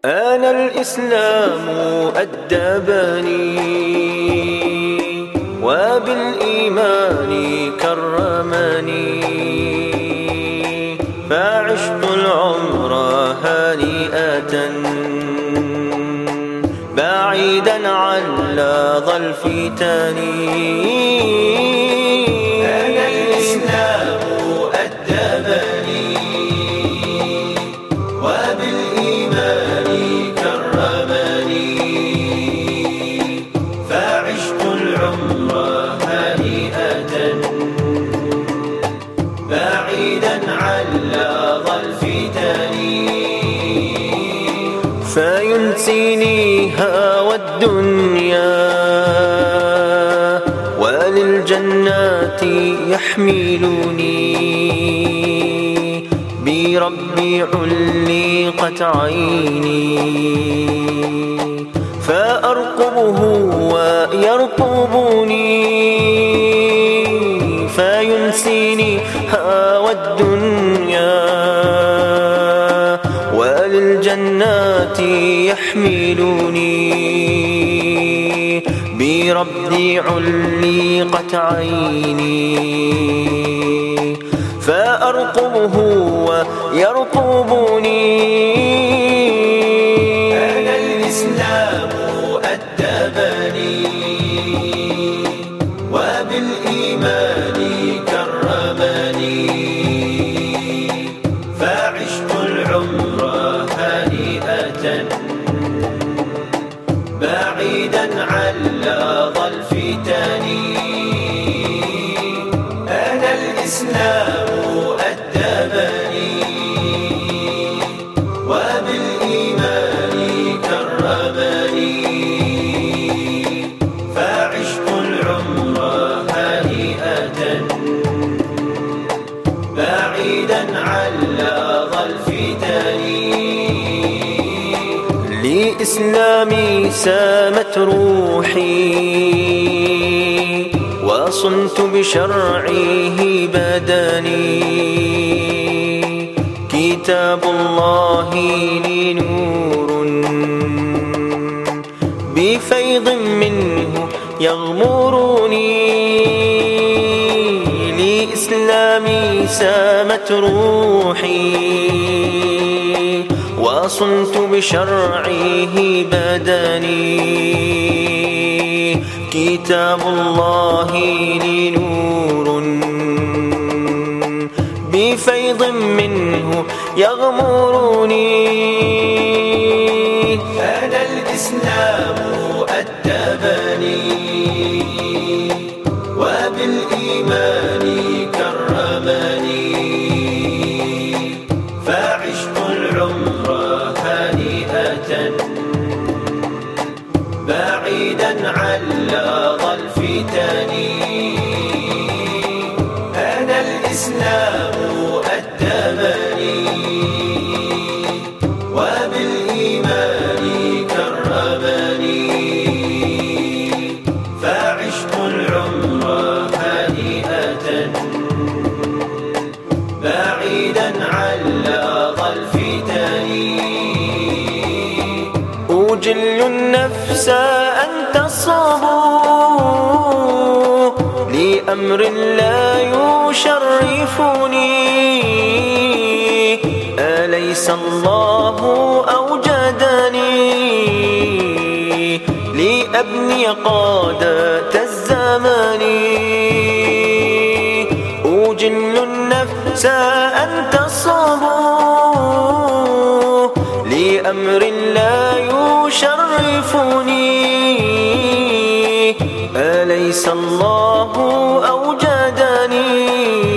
أنا الإسلام أدبني وبالإيمان كرمني، فعشت العمر هنيئة بعيدا عن لظى الفتن. أنا الإسلام أدبني وبالإيمان كرمني، فعشت العمر هنيئة بعيدا عن لظى الفتن. فينسيني هوى الدنيا وللجنات يحملني، بربي علقت عيني فأرقبه ويرقبني. فينسيني هوى الدنيا وللجنات يحملني، بربي علقت عيني فأرقبه ويرقبني. أنا الإسلام أدبني وبالإيمان كرمني، فعشت العمر هنيئة بعيدا عن لظى الفتن. أنا الإسلام أدبني وبالإيمان كرمني، فعشت العمر هنيئة بعيدا عن لظى الفتن. لإسلامي سامت روحي وصنت بشرعه بدني، كتاب الله لي نور بفيض منه يغمرني. لإسلامي سامت روحي وصنت بشرعه بدني، كتاب الله لي نور بفيض منه يغمرني. أنا الإسلام أدبني وبالإيمان كرمني، فعشت العمر هنيئة بعيدا عن لظى الفتن. أنا الإسلام أدبني وبالإيمان كرمني، فعشت العمر هنيئة بعيدا عن لظى الفتن. أجل النفس أن تصبوا لأمر لا يشرفني، أليس الله أوجدني لأبني قادة الزمان. أجل النفس أن تصبوا لأمر لا يشرفني، أليس الله أوجدني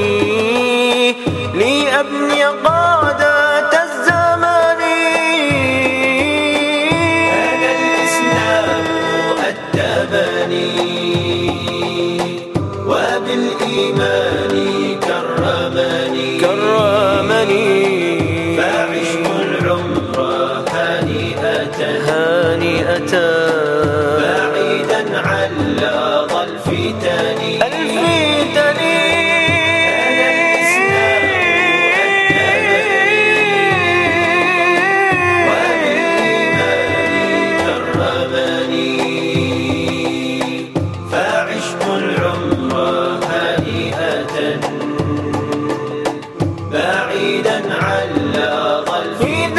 لأبني قادة الزمان. أنا الإسلام أدبني وبالإيمان كرمني، فعشت العمر هنيئة بعيدا عن لظى الفتن. غدا علا ظل